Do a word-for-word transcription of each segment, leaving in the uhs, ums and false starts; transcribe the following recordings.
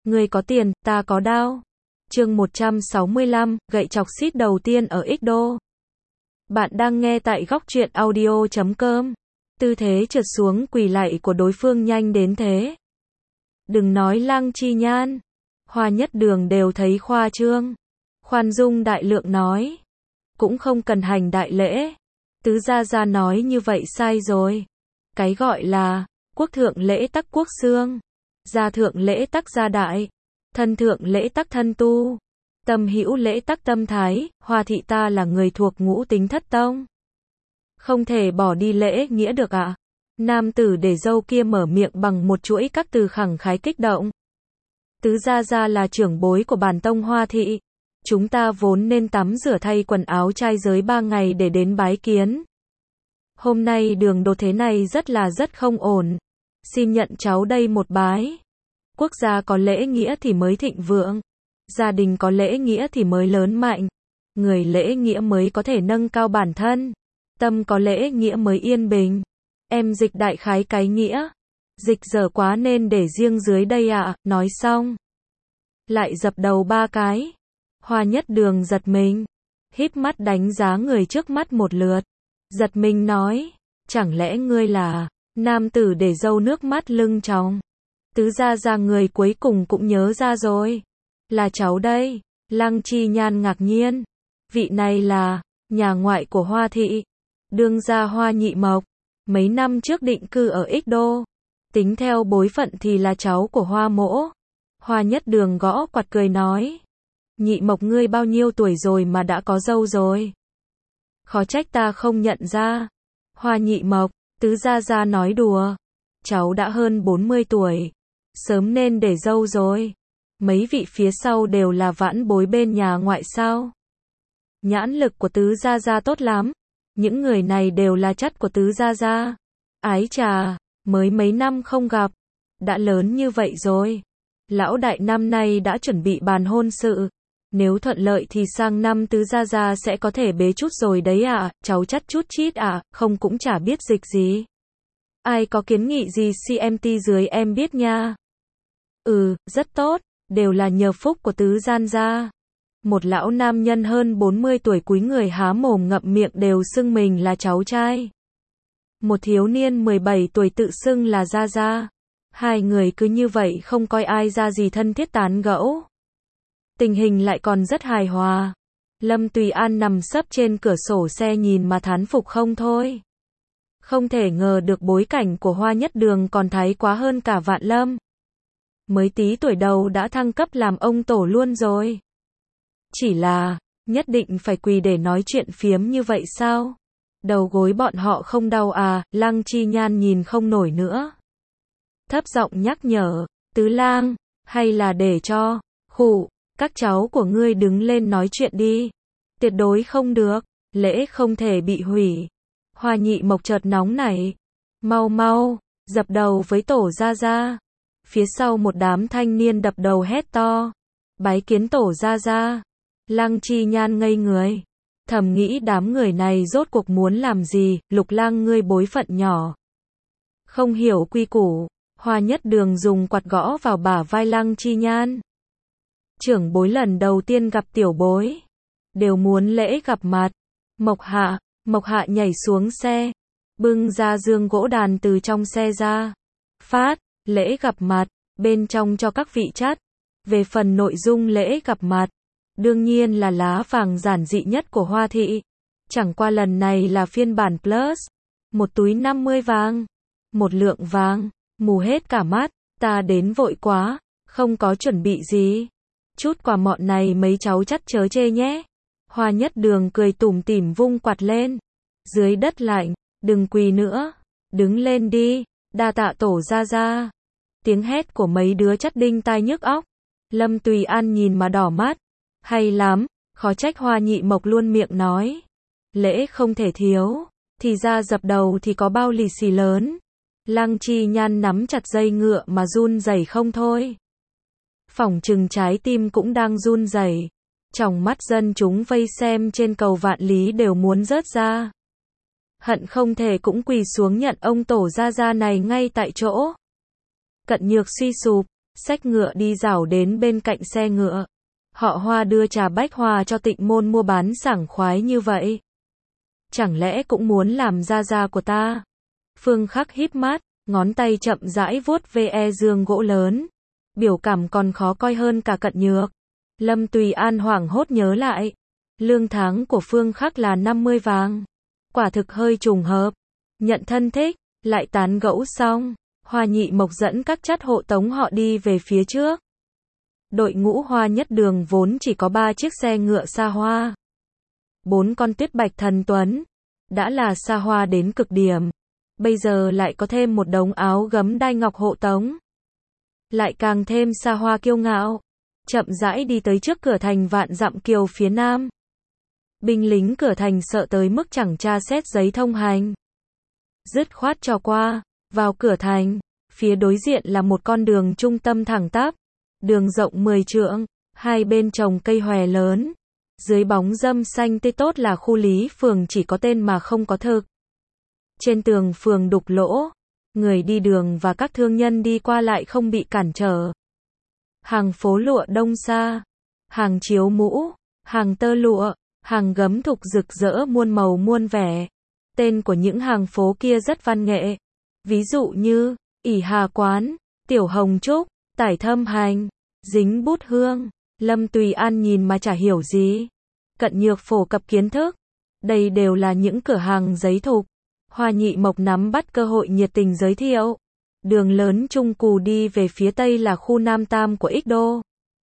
Ngươi có tiền, ta có đao. Chương một trăm sáu mươi lăm, gậy chọc xít đầu tiên ở Ích Đô. Bạn đang nghe tại góc truyện audio chấm com. Tư thế trượt xuống quỳ lạy của đối phương nhanh đến thế. Đừng nói Lăng Chi Nhan, Hoa Nhất Đường đều thấy khoa trương. Khoan dung đại lượng nói, cũng không cần hành đại lễ. Tứ gia gia nói như vậy sai rồi. Cái gọi là quốc thượng lễ tắc quốc xương, gia thượng lễ tắc gia đại, thân thượng lễ tắc thân tu, tâm hữu lễ tắc tâm thái. Hoa thị ta là người thuộc ngũ tính thất tông, không thể bỏ đi lễ nghĩa được ạ. À? Nam tử để dâu kia mở miệng bằng một chuỗi các từ khẳng khái kích động. Tứ gia gia là trưởng bối của bản tông Hoa thị, chúng ta vốn nên tắm rửa thay quần áo trai giới ba ngày để đến bái kiến. Hôm nay đường đột thế này rất là rất không ổn. Xin nhận cháu đây một bái. Quốc gia có lễ nghĩa thì mới thịnh vượng, gia đình có lễ nghĩa thì mới lớn mạnh, người lễ nghĩa mới có thể nâng cao bản thân, tâm có lễ nghĩa mới yên bình. Em dịch đại khái cái nghĩa. Dịch dở quá nên để riêng dưới đây ạ. À. Nói xong, lại dập đầu ba cái. Hoa Nhất Đường giật mình, híp mắt đánh giá người trước mắt một lượt, giật mình nói, chẳng lẽ ngươi là... Nam tử để dâu nước mắt lưng tròng. Tứ gia gia người cuối cùng cũng nhớ ra rồi. Là cháu đây. Lăng Chi Nhan ngạc nhiên. Vị này là nhà ngoại của Hoa thị, đương gia Hoa Nhị Mộc. Mấy năm trước định cư ở Ích Đô. Tính theo bối phận thì là cháu của Hoa mỗ. Hoa Nhất Đường gõ quạt cười nói. Nhị Mộc ngươi bao nhiêu tuổi rồi mà đã có dâu rồi? Khó trách ta không nhận ra. Hoa Nhị Mộc, tứ gia gia nói đùa. Cháu đã hơn bốn mươi tuổi. Sớm nên để dâu rồi. Mấy vị phía sau đều là vãn bối bên nhà ngoại sao? Nhãn lực của tứ gia gia tốt lắm. Những người này đều là chất của tứ gia gia. Ái chà, mới mấy năm không gặp, đã lớn như vậy rồi. Lão đại năm nay đã chuẩn bị bàn hôn sự. Nếu thuận lợi thì sang năm tứ gia gia sẽ có thể bế chút rồi đấy ạ. À. Cháu chắt chút chít ạ, à, không cũng chả biết dịch gì. Ai có kiến nghị gì xê em tê dưới em biết nha. Ừ, rất tốt, đều là nhờ phúc của tứ gian gia. Một lão nam nhân hơn bốn mươi tuổi cúi người há mồm ngậm miệng đều xưng mình là cháu trai. Một thiếu niên mười bảy tuổi tự xưng là gia gia. Hai người cứ như vậy không coi ai ra gì thân thiết tán gẫu. Tình hình lại còn rất hài hòa. Lâm Tùy An nằm sấp trên cửa sổ xe nhìn mà thán phục không thôi. Không thể ngờ được bối cảnh của Hoa Nhất Đường còn thái quá hơn cả Vạn Lâm. Mới tí tuổi đầu đã thăng cấp làm ông tổ luôn rồi. Chỉ là, nhất định phải quỳ để nói chuyện phiếm như vậy sao? Đầu gối bọn họ không đau à? Lăng Chi Nhan nhìn không nổi nữa. Thấp giọng nhắc nhở, Tứ Lang, hay là để cho, khụ, các cháu của ngươi đứng lên nói chuyện đi. Tuyệt đối không được, lễ không thể bị hủy. Hoa Nhị Mộc chợt nóng nảy. Mau mau, dập đầu với tổ gia gia. Phía sau một đám thanh niên đập đầu hét to. Bái kiến tổ gia gia. Lăng Chi Nhan ngây người. Thầm nghĩ đám người này rốt cuộc muốn làm gì, Lục Lang ngươi bối phận nhỏ. Không hiểu quy củ. Hoa Nhất Đường dùng quạt gõ vào bả vai Lăng Chi Nhan. Trưởng bối lần đầu tiên gặp tiểu bối, đều muốn lễ gặp mặt. Mộc Hạ, Mộc Hạ nhảy xuống xe, bưng ra dương gỗ đàn từ trong xe ra. Phát, lễ gặp mặt, bên trong cho các vị chắt. Về phần nội dung lễ gặp mặt, đương nhiên là lá vàng giản dị nhất của Hoa thị. Chẳng qua lần này là phiên bản plus. Một túi năm mươi vàng, một lượng vàng, mù hết cả mắt. Ta đến vội quá, không có chuẩn bị gì. Chút quà mọn này mấy cháu chắt chớ chê nhé. Hoa Nhất Đường cười tủm tỉm vung quạt lên. Dưới đất lạnh, đừng quỳ nữa, đứng lên đi, đa tạ tổ gia gia. Tiếng hét của mấy đứa chắt đinh tai nhức óc. Lâm Tùy An nhìn mà đỏ mắt. Hay lắm, khó trách Hoa Nhị Mộc luôn miệng nói. Lễ không thể thiếu, thì ra dập đầu thì có bao lì xì lớn. Lăng Chi Nhan nắm chặt dây ngựa mà run rẩy không thôi. Phỏng chừng trái tim cũng đang run rẩy. Trong mắt dân chúng vây xem trên cầu Vạn Lý đều muốn rớt ra. Hận không thể cũng quỳ xuống nhận ông tổ gia gia này ngay tại chỗ. Cận Nhược suy sụp, xách ngựa đi dạo đến bên cạnh xe ngựa. Họ Hoa đưa trà bách hoa cho Tịnh Môn mua bán sảng khoái như vậy. Chẳng lẽ cũng muốn làm gia gia của ta? Phương Khắc híp mắt, ngón tay chậm rãi vuốt ve giường gỗ lớn. Biểu cảm còn khó coi hơn cả Cận Nhược. Lâm Tùy An hoảng hốt nhớ lại. Lương tháng của Phương Khắc là năm mươi vàng. Quả thực hơi trùng hợp. Nhận thân thích, lại tán gẫu xong. Hoa Nhị Mộc dẫn các chất hộ tống họ đi về phía trước. Đội ngũ Hoa Nhất Đường vốn chỉ có ba chiếc xe ngựa xa hoa. Bốn con Tuyết Bạch Thần Tuấn. Đã là xa hoa đến cực điểm. Bây giờ lại có thêm một đống áo gấm đai ngọc hộ tống. Lại càng thêm xa hoa kiêu ngạo. Chậm rãi đi tới trước cửa thành Vạn Dặm Kiều phía nam. Binh lính cửa thành sợ tới mức chẳng tra xét giấy thông hành. Dứt khoát cho qua. Vào cửa thành, phía đối diện là một con đường trung tâm thẳng tắp. Đường rộng mười trượng, hai bên trồng cây hòe lớn. Dưới bóng râm xanh tươi tốt là khu lý phường chỉ có tên mà không có thực. Trên tường phường đục lỗ, người đi đường và các thương nhân đi qua lại không bị cản trở. Hàng phố lụa đông xa, hàng chiếu mũ, hàng tơ lụa, hàng gấm thục rực rỡ muôn màu muôn vẻ. Tên của những hàng phố kia rất văn nghệ. Ví dụ như, ỷ Hà Quán, Tiểu Hồng Trúc, Tải Thâm Hành, Dính Bút Hương. Lâm Tùy An nhìn mà chả hiểu gì. Cận Nhược phổ cập kiến thức. Đây đều là những cửa hàng giấy thục. Hoa Nhị Mộc nắm bắt cơ hội nhiệt tình giới thiệu. Đường lớn Trung Cù đi về phía tây là khu Nam Tam của Ích Đô.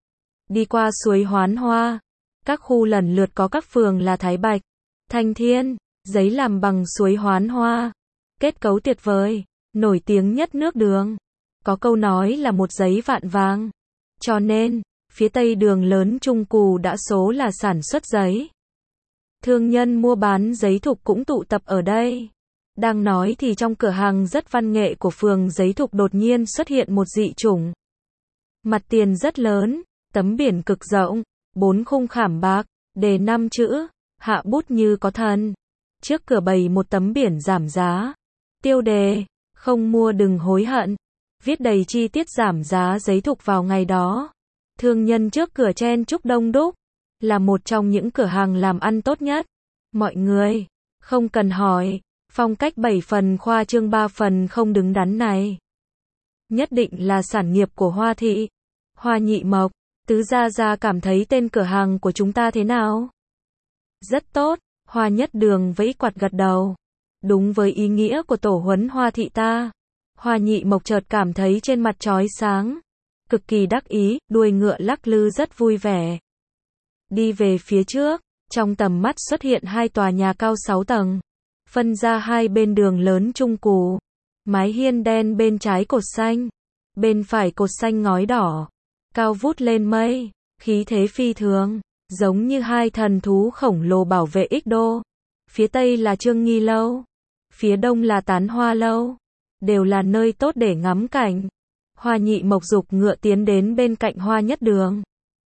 Đi qua suối Hoán Hoa. Các khu lần lượt có các phường là Thái Bạch, Thanh Thiên, giấy làm bằng suối Hoán Hoa. Kết cấu tuyệt vời, nổi tiếng nhất nước Đường. Có câu nói là một giấy vạn vàng. Cho nên, phía tây đường lớn Trung Cù đã số là sản xuất giấy. Thương nhân mua bán giấy thục cũng tụ tập ở đây. Đang nói thì trong cửa hàng rất văn nghệ của phường giấy thục đột nhiên xuất hiện một dị chủng. Mặt tiền rất lớn, tấm biển cực rộng, bốn khung khảm bạc, đề năm chữ, hạ bút như có thần. Trước cửa bày một tấm biển giảm giá. Tiêu đề, không mua đừng hối hận. Viết đầy chi tiết giảm giá giấy thục vào ngày đó. Thương nhân trước cửa chen chúc đông đúc. Là một trong những cửa hàng làm ăn tốt nhất. Mọi người, không cần hỏi, phong cách bảy phần khoa trương ba phần không đứng đắn này. Nhất định là sản nghiệp của Hoa thị. Hoa Nhị Mộc, tứ gia gia cảm thấy tên cửa hàng của chúng ta thế nào? Rất tốt, Hoa Nhất Đường vẫy quạt gật đầu. Đúng với ý nghĩa của tổ huấn Hoa thị ta. Hoa Nhị Mộc chợt cảm thấy trên mặt chói sáng. Cực kỳ đắc ý, đuôi ngựa lắc lư rất vui vẻ. Đi về phía trước, trong tầm mắt xuất hiện hai tòa nhà cao sáu tầng. Phân ra hai bên đường lớn Trung Cù. Mái hiên đen bên trái cột xanh. Bên phải cột xanh ngói đỏ. Cao vút lên mây, khí thế phi thường. Giống như hai thần thú khổng lồ bảo vệ Ích Đô. Phía tây là Trương Nghi Lâu. Phía đông là Tán Hoa Lâu. Đều là nơi tốt để ngắm cảnh. Hoa Nhị Mộc dục ngựa tiến đến bên cạnh Hoa Nhất Đường.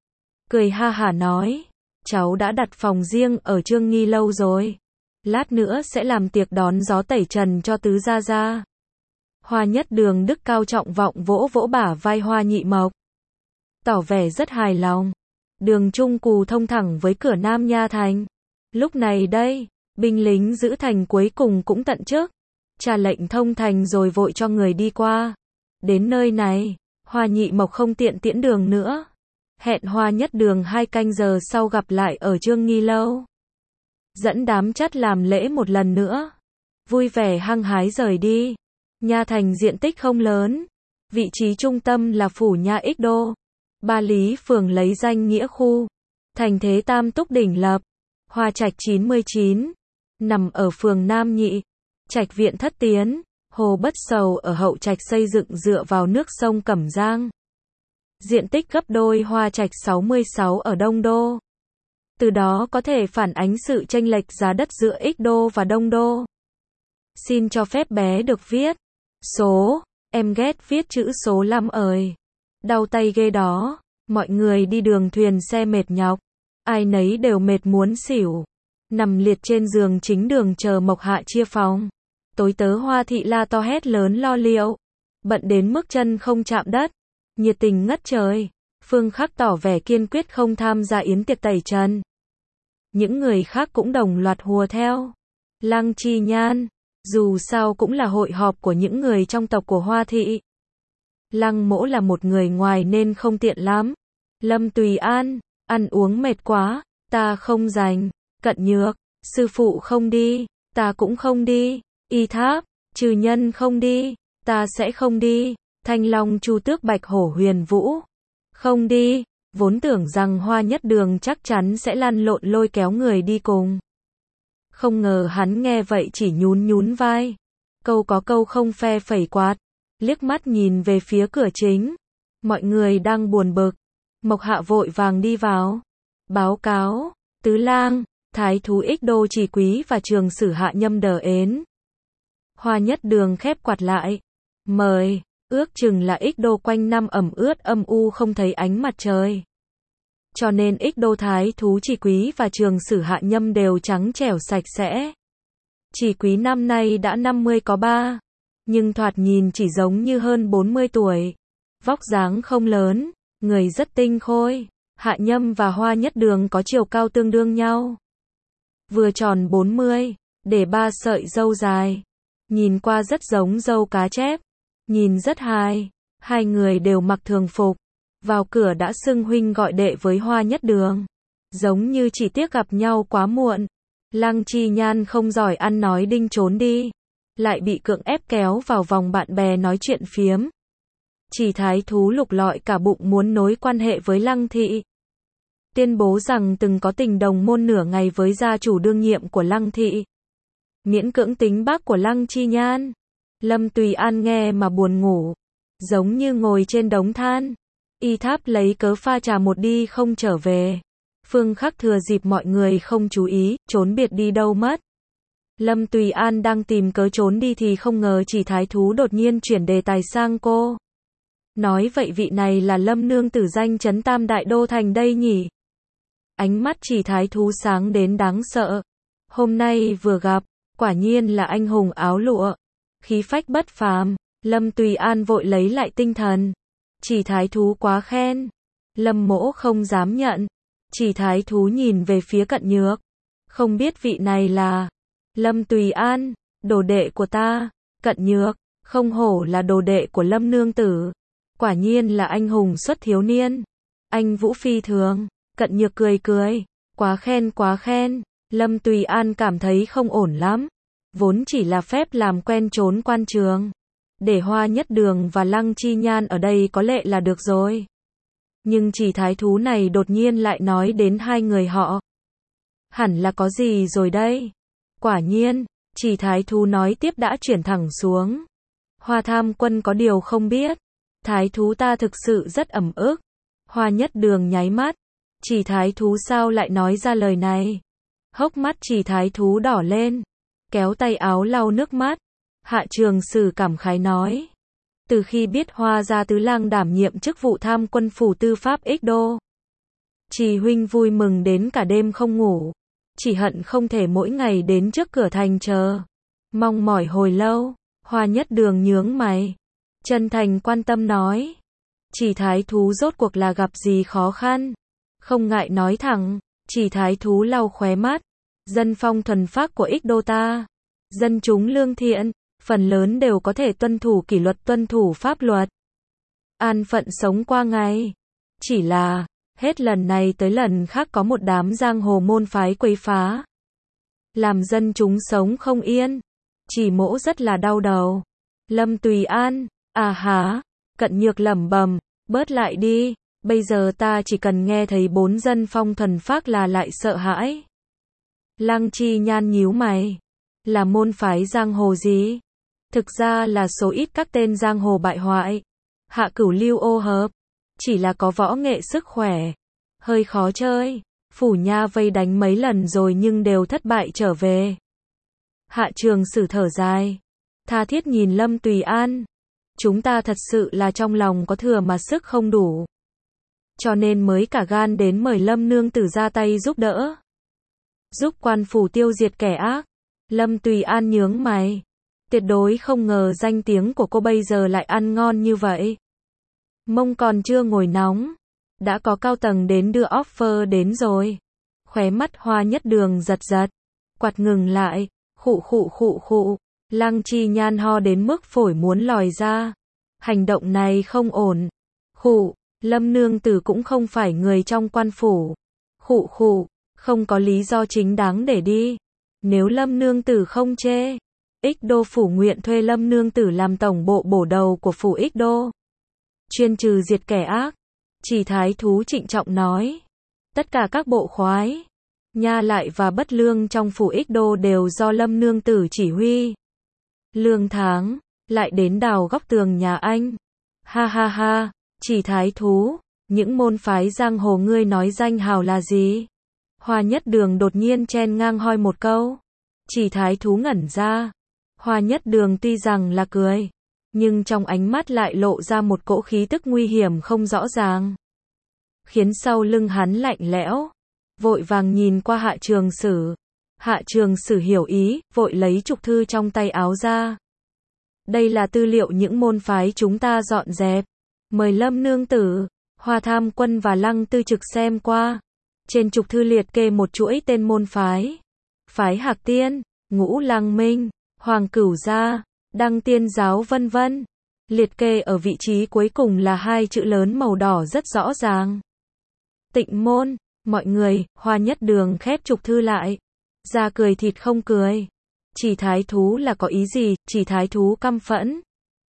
Cười ha hả nói. Cháu đã đặt phòng riêng ở Trương Nghi Lâu rồi. Lát nữa sẽ làm tiệc đón gió tẩy trần cho tứ gia gia. Hoa Nhất Đường đức cao trọng vọng vỗ vỗ bả vai Hoa Nhị Mộc. Tỏ vẻ rất hài lòng. Đường Trung Cù thông thẳng với cửa Nam Nha Thành. Lúc này đây, binh lính giữ thành cuối cùng cũng tận chức. Trả lệnh thông thành rồi vội cho người đi qua. Đến nơi này, Hoa Nhị Mộc không tiện tiễn đường nữa. Hẹn Hoa Nhất Đường hai canh giờ sau gặp lại ở Trương Nghi Lâu. Dẫn đám chất làm lễ một lần nữa. Vui vẻ hăng hái rời đi. Nha Thành diện tích không lớn. Vị trí trung tâm là phủ Nha Ích Đô. Ba Lý phường lấy danh nghĩa khu. Thành thế tam túc đỉnh lập. Hoa Trạch chín mươi chín. Nằm ở phường Nam Nhị. Trạch viện Thất Tiến. Hồ Bất Sầu ở Hậu Trạch xây dựng dựa vào nước sông Cẩm Giang. Diện tích gấp đôi Hoa Trạch sáu mươi sáu ở Đông Đô. Từ đó có thể phản ánh sự chênh lệch giá đất giữa Ích Đô và Đông Đô. Xin cho phép bé được viết. Số, em ghét viết chữ số lăm ơi. Đau tay ghê đó, mọi người đi đường thuyền xe mệt nhọc. Ai nấy đều mệt muốn xỉu. Nằm liệt trên giường chính đường chờ Mộc Hạ chia phòng. Tối tớ Hoa thị la to hét lớn lo liệu. Bận đến mức chân không chạm đất. nhiệt tình ngất trời. Phương Khắc tỏ vẻ kiên quyết không tham gia yến tiệc tẩy trần. Những người khác cũng đồng loạt hùa theo. Lăng Chi Nhan, dù sao cũng là hội họp của những người trong tộc của Hoa thị. Lăng Mỗ là một người ngoài nên không tiện lắm. Lâm Tùy An, ăn uống mệt quá, ta không rảnh. Cận Nhược, sư phụ không đi, ta cũng không đi. Y Tháp, Trừ Nhân không đi, ta sẽ không đi. Thanh Long Chu Tước Bạch Hổ Huyền Vũ, không đi. Vốn tưởng rằng Hoa Nhất Đường chắc chắn sẽ lăn lộn lôi kéo người đi cùng. Không ngờ hắn nghe vậy chỉ nhún nhún vai. Câu có câu không phe phẩy quạt. Liếc mắt nhìn về phía cửa chính. Mọi người đang buồn bực. Mộc Hạ vội vàng đi vào. Báo cáo, Tứ Lang, Thái thú Ích Đô Chỉ Quý và Trường Sử Hạ Nhâm đờ ến. Hoa Nhất Đường khép quạt lại. Mời, ước chừng là Ích Đô quanh năm ẩm ướt âm u không thấy ánh mặt trời. Cho nên Ích Đô Thái thú Chỉ Quý và Trường Sử Hạ Nhâm đều trắng trẻo sạch sẽ. Chỉ Quý năm nay đã năm mươi có ba, nhưng thoạt nhìn chỉ giống như hơn bốn mươi tuổi. Vóc dáng không lớn, người rất tinh khôi. Hạ Nhâm và Hoa Nhất Đường có chiều cao tương đương nhau. Vừa tròn bốn mươi, để ba sợi râu dài. Nhìn qua rất giống râu cá chép. Nhìn rất hài. Hai người đều mặc thường phục. Vào cửa đã xưng huynh gọi đệ với Hoa Nhất Đường. Giống như chỉ tiếc gặp nhau quá muộn. Lăng Chi Nhan không giỏi ăn nói đinh trốn đi. Lại bị cưỡng ép kéo vào vòng bạn bè nói chuyện phiếm. Chỉ Thái thú lục lọi cả bụng muốn nối quan hệ với Lăng thị. Tuyên bố rằng từng có tình đồng môn nửa ngày với gia chủ đương nhiệm của Lăng thị. Miễn cưỡng tính bác của Lăng Chi Nhan. Lâm Tùy An nghe mà buồn ngủ. Giống như ngồi trên đống than. Y Tháp lấy cớ pha trà một đi không trở về. Phương Khắc thừa dịp mọi người không chú ý, trốn biệt đi đâu mất. Lâm Tùy An đang tìm cớ trốn đi thì không ngờ Chỉ Thái thú đột nhiên chuyển đề tài sang cô. Nói vậy vị này là Lâm nương tử danh chấn Tam Đại Đô thành đây nhỉ? Ánh mắt Chỉ Thái thú sáng đến đáng sợ. Hôm nay vừa gặp, quả nhiên là anh hùng áo lụa. Khí phách bất phàm. Lâm Tùy An vội lấy lại tinh thần. Chỉ Thái thú quá khen. Lâm Mỗ không dám nhận. Chỉ Thái thú nhìn về phía Cận Nhược. Không biết vị này là Lâm Tùy An, đồ đệ của ta. Cận Nhược, không hổ là đồ đệ của Lâm nương tử. Quả nhiên là anh hùng xuất thiếu niên. Anh vũ phi thường. Cận Nhược cười cười. Quá khen quá khen. Lâm Tùy An cảm thấy không ổn lắm. Vốn chỉ là phép làm quen trốn quan trường. Để Hoa Nhất Đường và Lăng Chi Nhan ở đây có lệ là được rồi. Nhưng Chỉ Thái thú này đột nhiên lại nói đến hai người họ. Hẳn là có gì rồi đây? Quả nhiên, Chỉ Thái thú nói tiếp đã chuyển thẳng xuống. Hoa Tham Quân có điều không biết. Thái thú ta thực sự rất ẩm ức. Hoa Nhất Đường nháy mắt. Chỉ Thái thú sao lại nói ra lời này? Hốc mắt Chỉ Thái thú đỏ lên. Kéo tay áo lau nước mắt. Hạ Trường Sử cảm khái nói. Từ khi biết Hoa gia tứ lang đảm nhiệm chức vụ tham quân phủ tư pháp Ích Đô. Chỉ huynh vui mừng đến cả đêm không ngủ. Chỉ hận không thể mỗi ngày đến trước cửa thành chờ. Mong mỏi hồi lâu. Hoa Nhất Đường nhướng mày. Chân thành quan tâm nói. Chỉ Thái thú rốt cuộc là gặp gì khó khăn. Không ngại nói thẳng. Chỉ Thái thú lau khóe mắt. Dân phong thuần phác của Ích Đô ta. Dân chúng lương thiện. Phần lớn đều có thể tuân thủ kỷ luật tuân thủ pháp luật. An phận sống qua ngày. Chỉ là, hết lần này tới lần khác có một đám giang hồ môn phái quấy phá. Làm dân chúng sống không yên. Chỉ Mỗ rất là đau đầu. Lâm Tùy An, à hả, Cận Nhược lẩm bẩm, bớt lại đi, bây giờ ta chỉ cần nghe thấy bốn dân phong thuần phác là lại sợ hãi. Lăng Chi Nhan nhíu mày. Là môn phái giang hồ gì? Thực ra là số ít các tên giang hồ bại hoại. Hạ Cửu Lưu ô hợp. Chỉ là có võ nghệ sức khỏe. Hơi khó chơi. Phủ Nha vây đánh mấy lần rồi nhưng đều thất bại trở về. Hạ Trường Sử thở dài. Tha thiết nhìn Lâm Tùy An. Chúng ta thật sự là trong lòng có thừa mà sức không đủ. Cho nên mới cả gan đến mời Lâm nương tử ra tay giúp đỡ. Giúp quan phủ tiêu diệt kẻ ác. Lâm Tùy An nhướng mày. Tuyệt đối không ngờ danh tiếng của cô bây giờ lại ăn ngon như vậy. Mông còn chưa ngồi nóng, đã có cao tầng đến đưa offer đến rồi. Khóe mắt Hoa Nhất Đường giật giật, quạt ngừng lại, khụ khụ khụ khụ, Lăng Chi Nhan ho đến mức phổi muốn lòi ra. Hành động này không ổn. Khụ, Lâm nương tử cũng không phải người trong quan phủ. Khụ khụ, không có lý do chính đáng để đi. Nếu Lâm nương tử không chê, Ích Đô phủ nguyện thuê Lâm nương tử làm tổng bộ bổ đầu của phủ Ích Đô, chuyên trừ diệt kẻ ác. Chỉ thái thú trịnh trọng nói, tất cả các bộ khoái, nha lại và bất lương trong phủ Ích Đô đều do Lâm nương tử chỉ huy. Lương tháng, lại đến đào góc tường nhà anh. Ha ha ha, chỉ thái thú, những môn phái giang hồ ngươi nói danh hào là gì? Hoa Nhất Đường đột nhiên chen ngang hoi một câu. Chỉ thái thú ngẩn ra. Hoa Nhất Đường tuy rằng là cười, nhưng trong ánh mắt lại lộ ra một cỗ khí tức nguy hiểm không rõ ràng, khiến sau lưng hắn lạnh lẽo. Vội vàng nhìn qua Hạ Trường Sử. Hạ Trường Sử hiểu ý, vội lấy trục thư trong tay áo ra. Đây là tư liệu những môn phái chúng ta dọn dẹp. Mời Lâm nương tử, Hoa Tham Quân và Lăng Tư Trực xem qua. Trên trục thư liệt kê một chuỗi tên môn phái. Phái Hạc Tiên, Ngũ Lăng Minh, Hoàng Cửu Gia, Đăng Tiên Giáo vân vân. Liệt kê ở vị trí cuối cùng là hai chữ lớn màu đỏ rất rõ ràng. Tịnh môn. Mọi người, Hoa Nhất Đường khép trục thư lại. Ra cười thịt không cười. Chỉ thái thú là có ý gì? Chỉ thái thú căm phẫn.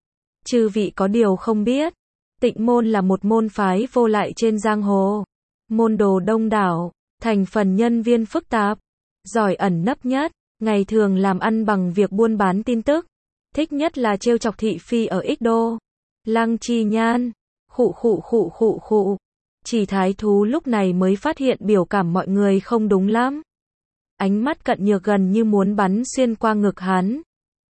Chư vị có điều không biết. Tịnh môn là một môn phái vô lại trên giang hồ. Môn đồ đông đảo, thành phần nhân viên phức tạp, giỏi ẩn nấp nhất, ngày thường làm ăn bằng việc buôn bán tin tức. Thích nhất là trêu chọc thị phi ở Ích Đô. Lăng Chi Nhan, khụ khụ khụ khụ khụ. Chỉ thái thú lúc này mới phát hiện biểu cảm mọi người không đúng lắm. Ánh mắt cận nhược gần như muốn bắn xuyên qua ngực hắn.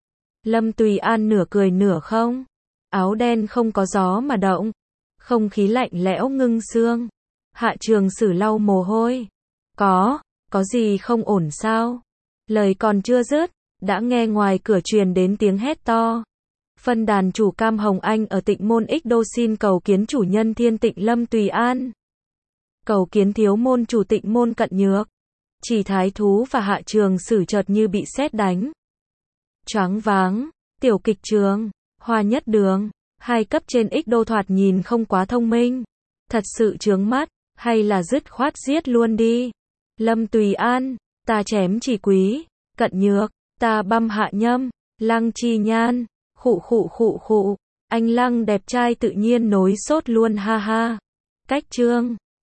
Lâm Tùy An nửa cười nửa không. Áo đen không có gió mà động. Không khí lạnh lẽo ngưng xương. Hạ Trường Sử lau mồ hôi. Có, có gì không ổn sao? Lời còn chưa dứt, đã nghe ngoài cửa truyền đến tiếng hét to. Phân đàn chủ Cam Hồng Anh ở Tịnh môn Ích Đô xin cầu kiến chủ nhân Thiên Tịnh Lâm Tùy An. Cầu kiến thiếu môn chủ Tịnh môn Cận Nhược. Chỉ thái thú và Hạ Trường Sử chợt như bị sét đánh. Choáng váng, tiểu kịch trường, Hoa Nhất Đường, hai cấp trên Ích Đô thoạt nhìn không quá thông minh. Thật sự chướng mắt, hay là dứt khoát giết luôn đi. Lâm Tùy An, ta chém Chỉ Quý, Cận Nhược, ta băm Hạ Nhâm, Lăng Chi Nhan, khụ khụ khụ khụ. Anh Lăng đẹp trai tự nhiên nối sốt luôn ha ha. Cách chương